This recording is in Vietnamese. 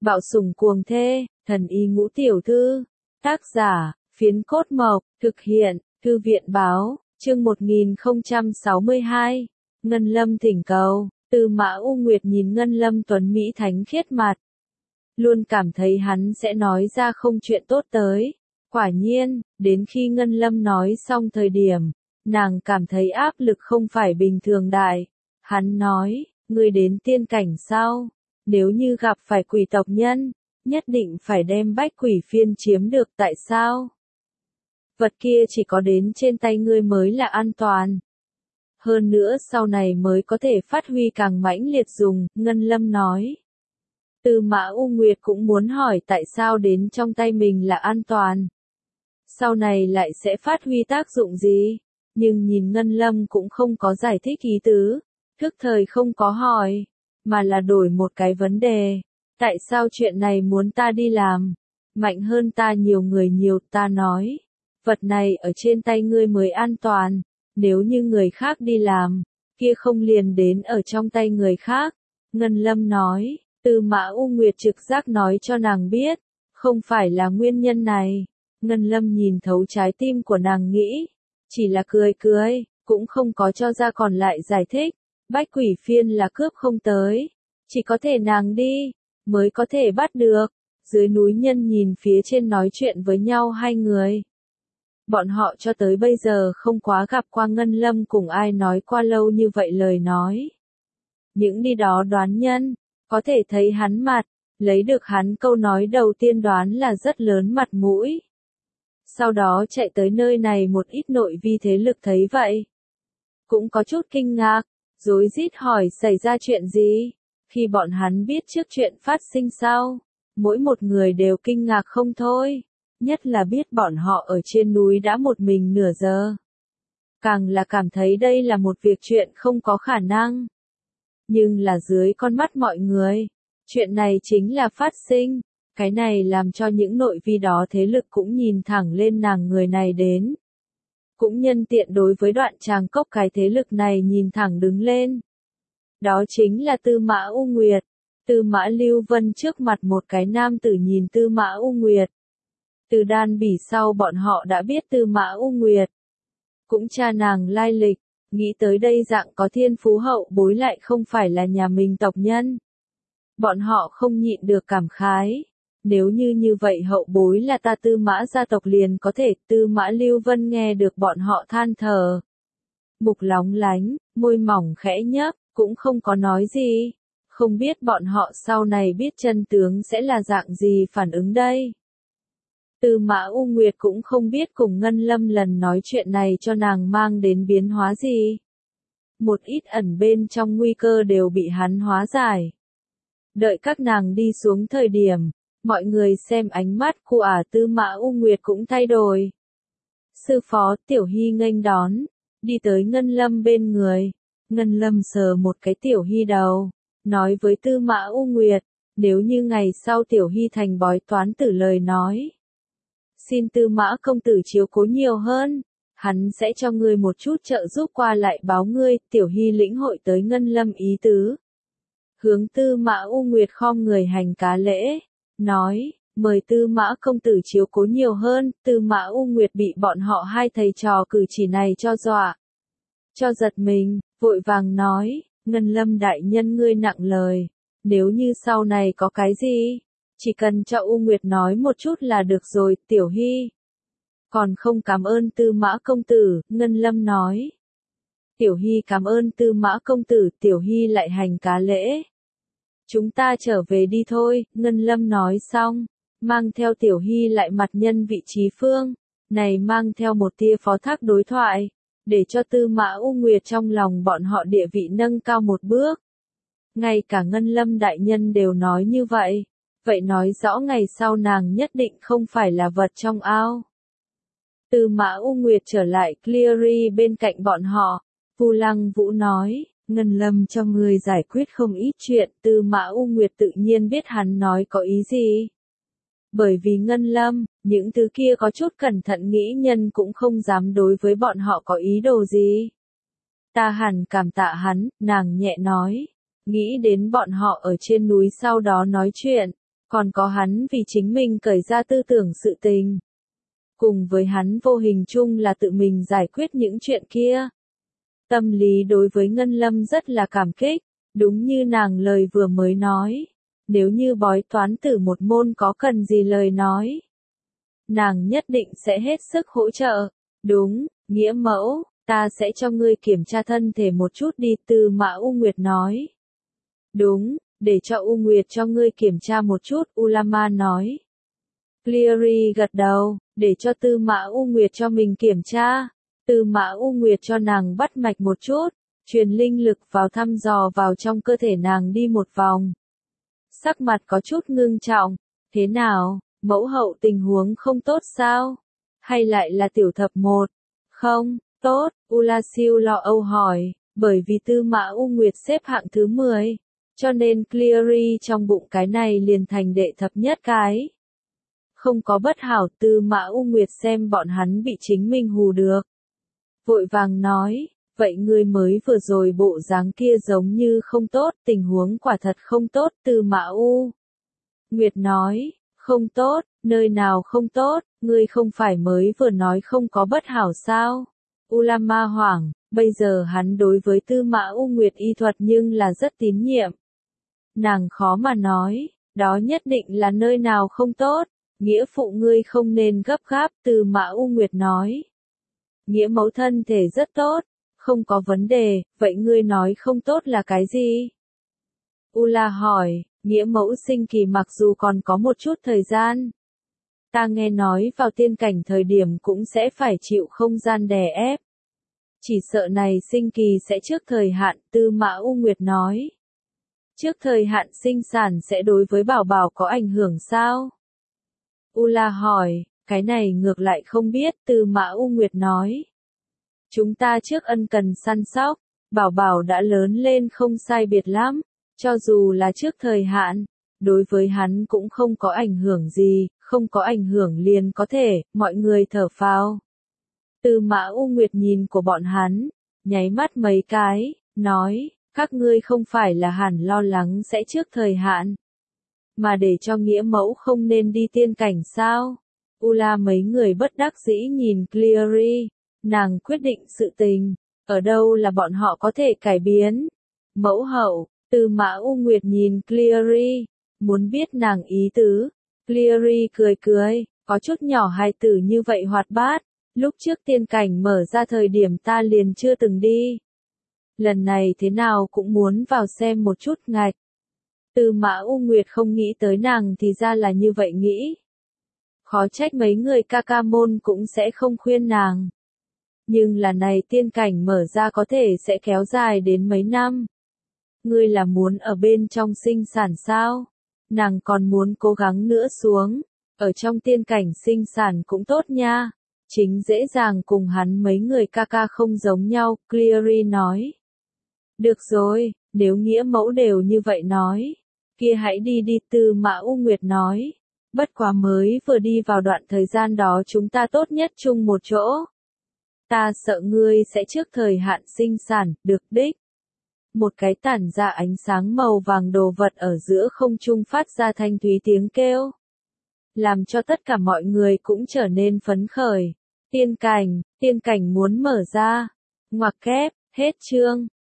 Bạo sủng cuồng thê, thần y ngũ tiểu thư. Tác giả, Phiến Cốt Mộc, thực hiện, Thư viện báo, chương 1062. Ngân Lâm thỉnh cầu, Tư Mã U Nguyệt nhìn Ngân Lâm tuấn mỹ thánh khiết mặt. Luôn cảm thấy hắn sẽ nói ra không chuyện tốt tới. Quả nhiên, đến khi Ngân Lâm nói xong thời điểm, nàng cảm thấy áp lực không phải bình thường đại. Hắn nói, ngươi đến tiên cảnh sao? Nếu như gặp phải quỷ tộc nhân, nhất định phải đem bách quỷ phiên chiếm được tại sao? Vật kia chỉ có đến trên tay ngươi mới là an toàn. Hơn nữa sau này mới có thể phát huy càng mãnh liệt dùng, Ngân Lâm nói. Tư Mã U Nguyệt cũng muốn hỏi tại sao đến trong tay mình là an toàn. Sau này lại sẽ phát huy tác dụng gì? Nhưng nhìn Ngân Lâm cũng không có giải thích ý tứ, thức thời không có hỏi, mà là đổi một cái vấn đề. Tại sao chuyện này muốn ta đi làm? Mạnh hơn ta nhiều người nhiều, ta nói. Vật này ở trên tay ngươi mới an toàn, nếu như người khác đi làm, kia không liền đến ở trong tay người khác. Ngân Lâm nói, Tư Mã U Nguyệt trực giác nói cho nàng biết, không phải là nguyên nhân này. Ngân Lâm nhìn thấu trái tim của nàng nghĩ, chỉ là cười cười, cũng không có cho ra còn lại giải thích. Bách quỷ phiên là cướp không tới, chỉ có thể nàng đi, mới có thể bắt được. Dưới núi nhân nhìn phía trên nói chuyện với nhau hai người. Bọn họ cho tới bây giờ không quá gặp qua Ngân Lâm cùng ai nói qua lâu như vậy lời nói. Những đi đó đoán nhân, có thể thấy hắn mặt, lấy được hắn câu nói đầu tiên đoán là rất lớn mặt mũi. Sau đó chạy tới nơi này một ít nội vi thế lực thấy vậy. Cũng có chút kinh ngạc, rối rít hỏi xảy ra chuyện gì. Khi bọn hắn biết trước chuyện phát sinh sau, mỗi một người đều kinh ngạc không thôi. Nhất là biết bọn họ ở trên núi đã một mình nửa giờ. Càng là cảm thấy đây là một việc chuyện không có khả năng. Nhưng là dưới con mắt mọi người, chuyện này chính là phát sinh. Cái này làm cho những nội vi đó thế lực cũng nhìn thẳng lên nàng người này đến. Cũng nhân tiện đối với Đoạn Tràng Cốc cái thế lực này nhìn thẳng đứng lên. Đó chính là Tư Mã U Nguyệt. Tư Mã Lưu Vân trước mặt một cái nam tử nhìn Tư Mã U Nguyệt. Từ Đan Bỉ sau bọn họ đã biết Tư Mã U Nguyệt. Cũng tra nàng lai lịch, nghĩ tới đây dạng có thiên phú hậu bối lại không phải là nhà mình tộc nhân. Bọn họ không nhịn được cảm khái. Nếu như vậy hậu bối là ta Tư Mã gia tộc liền có thể. Tư Mã Lưu Vân nghe được bọn họ than thở. Mục lóng lánh, môi mỏng khẽ nhấp, cũng không có nói gì. Không biết bọn họ sau này biết chân tướng sẽ là dạng gì phản ứng đây. Tư Mã U Nguyệt cũng không biết cùng Ngân Lâm lần nói chuyện này cho nàng mang đến biến hóa gì. Một ít ẩn bên trong nguy cơ đều bị hắn hóa giải. Đợi các nàng đi xuống thời điểm, mọi người xem ánh mắt của Tư Mã U Nguyệt cũng thay đổi. Sư phó Tiểu Hy nghênh đón, đi tới Ngân Lâm bên người. Ngân Lâm sờ một cái Tiểu Hy đầu, nói với Tư Mã U Nguyệt, nếu như ngày sau Tiểu Hy thành bói toán tử lời nói. Xin Tư Mã công tử chiếu cố nhiều hơn, hắn sẽ cho ngươi một chút trợ giúp qua lại báo ngươi. Tiểu Hy lĩnh hội tới Ngân Lâm ý tứ. Hướng Tư Mã U Nguyệt khom người hành cá lễ, nói, mời Tư Mã công tử chiếu cố nhiều hơn. Tư Mã U Nguyệt bị bọn họ hai thầy trò cử chỉ này cho dọa, cho giật mình, vội vàng nói, Ngân Lâm đại nhân ngươi nặng lời, nếu như sau này có cái gì, chỉ cần cho U Nguyệt nói một chút là được rồi. Tiểu Hy còn không cảm ơn Tư Mã công tử. Ngân Lâm nói, Tiểu Hy cảm ơn Tư Mã công tử. Tiểu Hy lại hành cá lễ. Chúng ta trở về đi thôi. Ngân Lâm nói xong, mang theo Tiểu Hy lại mặt nhân vị trí phương, này mang theo một tia phó thác đối thoại, để cho Tư Mã U Nguyệt trong lòng bọn họ địa vị nâng cao một bước. Ngay cả Ngân Lâm đại nhân đều nói như vậy, vậy nói rõ ngày sau nàng nhất định không phải là vật trong ao. Tư Mã U Nguyệt trở lại Cleary bên cạnh bọn họ, Vu Lăng Vũ nói, Ngân Lâm cho ngươi giải quyết không ít chuyện. Tư Mã U Nguyệt tự nhiên biết hắn nói có ý gì. Bởi vì Ngân Lâm, những thứ kia có chút cẩn thận nghĩ nhân cũng không dám đối với bọn họ có ý đồ gì. Ta hẳn cảm tạ hắn, nàng nhẹ nói. Nghĩ đến bọn họ ở trên núi sau đó nói chuyện, Còn có hắn vì chính mình cởi ra tư tưởng sự tình. Cùng với hắn vô hình chung là tự mình giải quyết những chuyện kia. Tâm lý đối với Ngân Lâm rất là cảm kích, đúng như nàng lời vừa mới nói. Nếu như bói toán tử một môn có cần gì lời nói. Nàng nhất định sẽ hết sức hỗ trợ. Đúng, nghĩa mẫu, ta sẽ cho ngươi kiểm tra thân thể một chút đi, Tư Mã U Nguyệt nói. Đúng, để cho U Nguyệt cho ngươi kiểm tra một chút, Ulama nói. Cleary gật đầu, để cho Tư Mã U Nguyệt cho mình kiểm tra. Tư Mã U Nguyệt cho nàng bắt mạch một chút, truyền linh lực vào thăm dò vào trong cơ thể nàng đi một vòng. Sắc mặt có chút ngưng trọng, thế nào, mẫu hậu tình huống không tốt sao? Hay lại là tiểu thập một? Không, tốt, Ulasiu lo âu hỏi, bởi vì Tư Mã U Nguyệt xếp hạng thứ 10, cho nên Cleary trong bụng cái này liền thành đệ thập nhất cái. Không có bất hảo, Tư Mã U Nguyệt xem bọn hắn bị chính mình hù được. Vội vàng nói, vậy ngươi mới vừa rồi bộ dáng kia giống như không tốt, tình huống quả thật không tốt, Tư Mã U Nguyệt nói, không tốt, nơi nào không tốt, ngươi không phải mới vừa nói không có bất hảo sao? Ulama hoảng, bây giờ hắn đối với Tư Mã U Nguyệt y thuật nhưng là rất tín nhiệm. Nàng khó mà nói, đó nhất định là nơi nào không tốt, nghĩa phụ ngươi không nên gấp gáp, Tư Mã U Nguyệt nói. Nghĩa mẫu thân thể rất tốt, không có vấn đề, vậy ngươi nói không tốt là cái gì? Ula hỏi, nghĩa mẫu sinh kỳ mặc dù còn có một chút thời gian. Ta nghe nói vào tiên cảnh thời điểm cũng sẽ phải chịu không gian đè ép. Chỉ sợ này sinh kỳ sẽ trước thời hạn, Tư Mã U Nguyệt nói. Trước thời hạn sinh sản sẽ đối với bảo bảo có ảnh hưởng sao? Ula hỏi, cái này ngược lại không biết, Tư Mã U Nguyệt nói. Chúng ta trước ân cần săn sóc, bảo bảo đã lớn lên không sai biệt lắm, cho dù là trước thời hạn, đối với hắn cũng không có ảnh hưởng gì, không có ảnh hưởng liền có thể, mọi người thở phào. Tư Mã U Nguyệt nhìn của bọn hắn, nháy mắt mấy cái, nói, các ngươi không phải là hẳn lo lắng sẽ trước thời hạn, mà để cho nghĩa mẫu không nên đi tiên cảnh sao? Ula mấy người bất đắc dĩ nhìn Cleary, nàng quyết định sự tình, ở đâu là bọn họ có thể cải biến. Mẫu hậu, Tư Mã U Nguyệt nhìn Cleary, muốn biết nàng ý tứ. Cleary cười cười, có chút nhỏ hài tử như vậy hoạt bát, lúc trước tiên cảnh mở ra thời điểm ta liền chưa từng đi. Lần này thế nào cũng muốn vào xem một chút ngạch. Tư Mã U Nguyệt không nghĩ tới nàng thì ra là như vậy nghĩ. Khó trách mấy người ca ca môn cũng sẽ không khuyên nàng. Nhưng là này tiên cảnh mở ra có thể sẽ kéo dài đến mấy năm. Ngươi là muốn ở bên trong sinh sản sao? Nàng còn muốn cố gắng nữa xuống. Ở trong tiên cảnh sinh sản cũng tốt nha. Chính dễ dàng cùng hắn mấy người ca ca không giống nhau, Cleary nói. Được rồi, nếu nghĩa mẫu đều như vậy nói. Kia hãy đi đi, Tư Mã U Nguyệt nói. Bất quá mới vừa đi vào đoạn thời gian đó chúng ta tốt nhất chung một chỗ. Ta sợ ngươi sẽ trước thời hạn sinh sản, được đích. Một cái tản ra ánh sáng màu vàng đồ vật ở giữa không trung phát ra thanh thúy tiếng kêu. Làm cho tất cả mọi người cũng trở nên phấn khởi. Tiên cảnh muốn mở ra. Ngoặc kép, hết chương.